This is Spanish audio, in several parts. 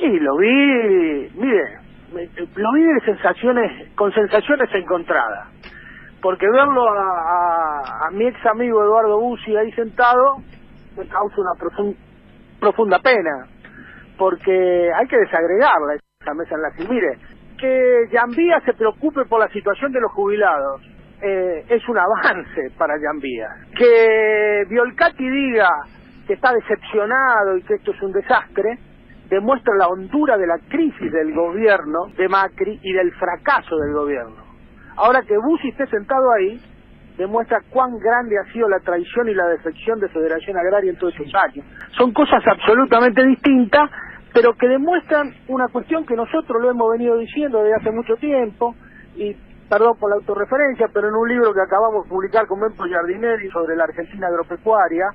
Sí, lo vi, mire, lo vi con sensaciones encontradas, porque verlo a mi ex amigo Eduardo Bussi ahí sentado me causa una profunda pena, porque hay que desagregarla esa mesa enlace. Mire, que Yambía se preocupe por la situación de los jubilados es un avance para Yambía. Que Violcati diga que está decepcionado y que esto es un desastre demuestra la hondura de la crisis del gobierno de Macri y del fracaso del gobierno. Ahora que Bussi esté sentado ahí demuestra cuán grande ha sido la traición y la defección de Federación Agraria en todos estos años. Son cosas absolutamente distintas, pero que demuestran una cuestión que nosotros lo hemos venido diciendo desde hace mucho tiempo, y perdón por la autorreferencia, pero en un libro que acabamos de publicar con Mempo Giardinelli sobre la Argentina agropecuaria,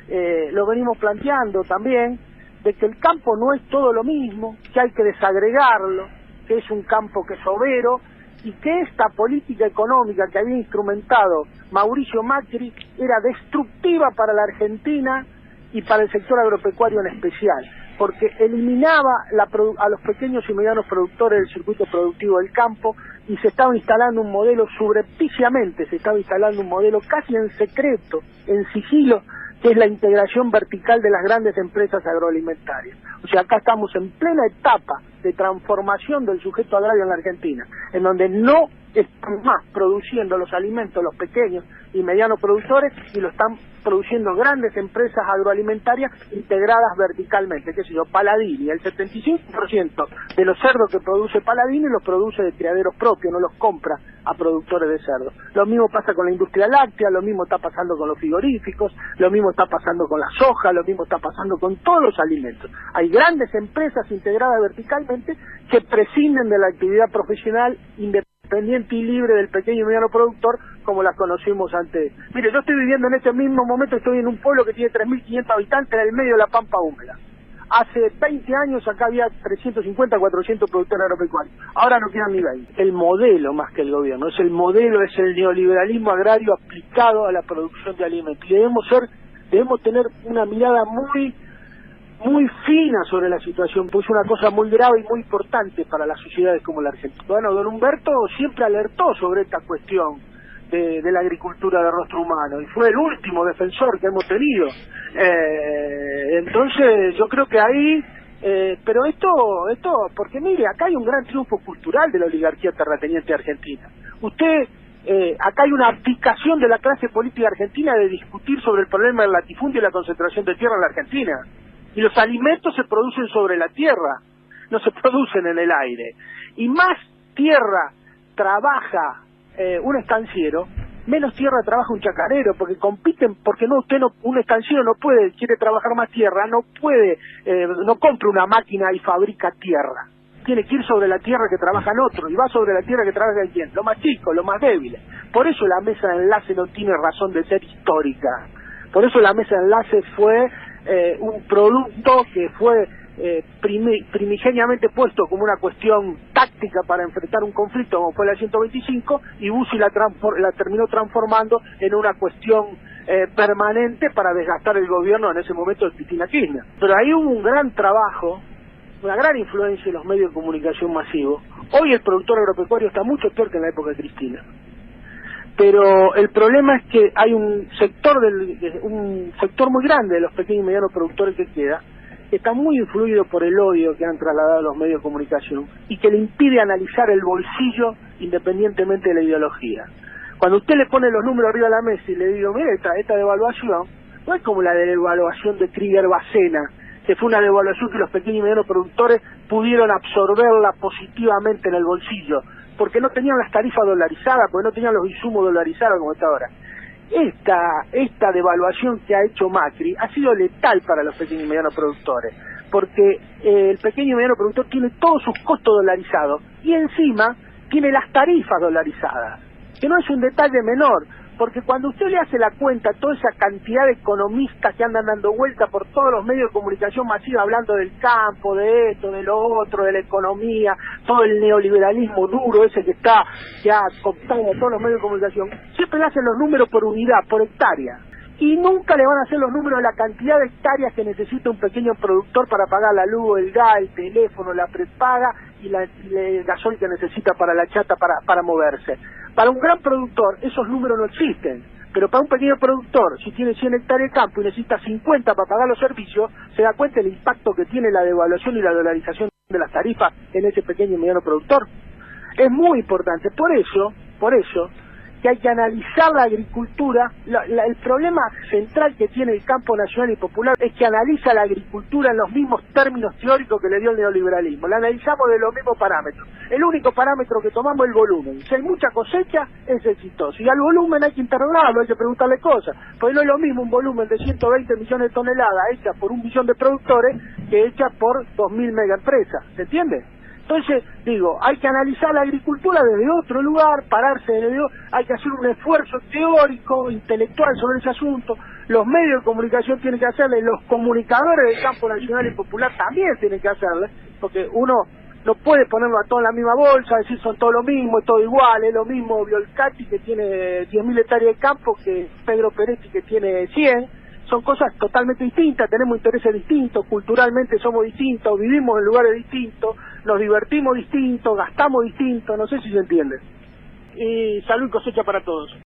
lo venimos planteando también, de que el campo no es todo lo mismo, que hay que desagregarlo, que es un campo que es overo, y que esta política económica que había instrumentado Mauricio Macri era destructiva para la Argentina y para el sector agropecuario en especial, porque eliminaba a los pequeños y medianos productores del circuito productivo del campo, y se estaba instalando un modelo subrepticiamente, se estaba instalando un modelo casi en secreto, en sigilo, que es la integración vertical de las grandes empresas agroalimentarias. O sea, acá estamos en plena etapa de transformación del sujeto agrario en la Argentina, en donde no están más produciendo los alimentos los pequeños y medianos productores, y lo están produciendo grandes empresas agroalimentarias integradas verticalmente. Qué sé yo, Paladini, el 75% de los cerdos que produce Paladini los produce de criaderos propios, no los compra a productores de cerdo. Lo mismo pasa con la industria láctea, lo mismo está pasando con los frigoríficos, lo mismo está pasando con la soja, lo mismo está pasando con todos los alimentos. Hay grandes empresas integradas verticalmente que prescinden de la actividad profesional independiente y libre del pequeño y mediano productor, como las conocimos antes. Mire, yo estoy viviendo en este mismo momento, estoy en un pueblo que tiene 3.500 habitantes en el medio de la pampa húmeda. Hace 20 años acá había 350, 400 productores agropecuarios. Ahora no quedan ni 20. El modelo más que el gobierno, es el modelo, es el neoliberalismo agrario aplicado a la producción de alimentos. Y debemos tener una mirada muy fina sobre la situación, pues es una cosa muy grave y muy importante para las sociedades como la Argentina. Bueno, don Humberto siempre alertó sobre esta cuestión de la agricultura de rostro humano, y fue el último defensor que hemos tenido. Entonces yo creo que ahí, pero esto, porque mire, acá hay un gran triunfo cultural de la oligarquía terrateniente argentina. Acá hay una abdicación de la clase política argentina de discutir sobre el problema del latifundio y la concentración de tierra en la Argentina. Y los alimentos se producen sobre la tierra, no se producen en el aire. Y más tierra trabaja un estanciero, menos tierra trabaja un chacarero, porque compiten, porque un estanciero quiere trabajar más tierra, no compra una máquina y fabrica tierra. Tiene que ir sobre la tierra que trabajan otros, y va sobre la tierra que trabaja quién, lo más chico, lo más débil. Por eso la mesa de enlace no tiene razón de ser histórica. Por eso la mesa de enlace fue un producto que fue primigeniamente puesto como una cuestión táctica para enfrentar un conflicto como fue la 125, y Bussi la terminó transformando en una cuestión permanente para desgastar el gobierno en ese momento de Cristina Kirchner. Pero ahí hubo un gran trabajo, una gran influencia en los medios de comunicación masivos. Hoy el productor agropecuario está mucho peor que en la época de Cristina. Pero el problema es que hay un sector muy grande de los pequeños y medianos productores que queda, que está muy influido por el odio que han trasladado los medios de comunicación y que le impide analizar el bolsillo independientemente de la ideología. Cuando usted le pone los números arriba de la mesa y le digo, mire, esta devaluación no es como la devaluación de Krieger-Bacena, que fue una devaluación que los pequeños y medianos productores pudieron absorberla positivamente en el bolsillo, porque no tenían las tarifas dolarizadas, porque no tenían los insumos dolarizados como está ahora. Esta devaluación que ha hecho Macri ha sido letal para los pequeños y medianos productores, porque el pequeño y mediano productor tiene todos sus costos dolarizados y encima tiene las tarifas dolarizadas, que no es un detalle menor, porque cuando usted le hace la cuenta a toda esa cantidad de economistas que andan dando vuelta por todos los medios de comunicación masiva hablando del campo, de esto, de lo otro, de la economía, todo el neoliberalismo duro ese que ha cooptado a todos los medios de comunicación, siempre le hacen los números por unidad, por hectárea. y nunca le van a hacer los números de la cantidad de hectáreas que necesita un pequeño productor para pagar la luz, el gas, el teléfono, la prepaga y el gasoil que necesita para la chata para moverse. Para un gran productor esos números no existen, pero para un pequeño productor, si tiene 100 hectáreas de campo y necesita 50 para pagar los servicios, se da cuenta del impacto que tiene la devaluación y la dolarización de las tarifas en ese pequeño y mediano productor. Es muy importante, por eso que hay que analizar la agricultura. El problema central que tiene el campo nacional y popular es que analiza la agricultura en los mismos términos teóricos que le dio el neoliberalismo. La analizamos de los mismos parámetros. El único parámetro que tomamos es el volumen. Si hay mucha cosecha, es exitoso. Y al volumen hay que interrogarlo, hay que preguntarle cosas. Porque no es lo mismo un volumen de 120 millones de toneladas hecha por 1 millón de productores que hecha por 2.000 megaempresas. ¿Se entiende? Entonces, digo, hay que analizar la agricultura desde otro lugar, hay que hacer un esfuerzo teórico, intelectual sobre ese asunto. Los medios de comunicación tienen que hacerle, los comunicadores del campo nacional y popular también tienen que hacerle, porque uno no puede ponerlo a todo en la misma bolsa, decir son todo lo mismo, es todo igual, es lo mismo Violcati que tiene 10.000 hectáreas de campo que Pedro Peretti que tiene 100. Son cosas totalmente distintas, tenemos intereses distintos, culturalmente somos distintos, vivimos en lugares distintos, nos divertimos distintos, gastamos distintos, no sé si se entiende. Y salud y cosecha para todos.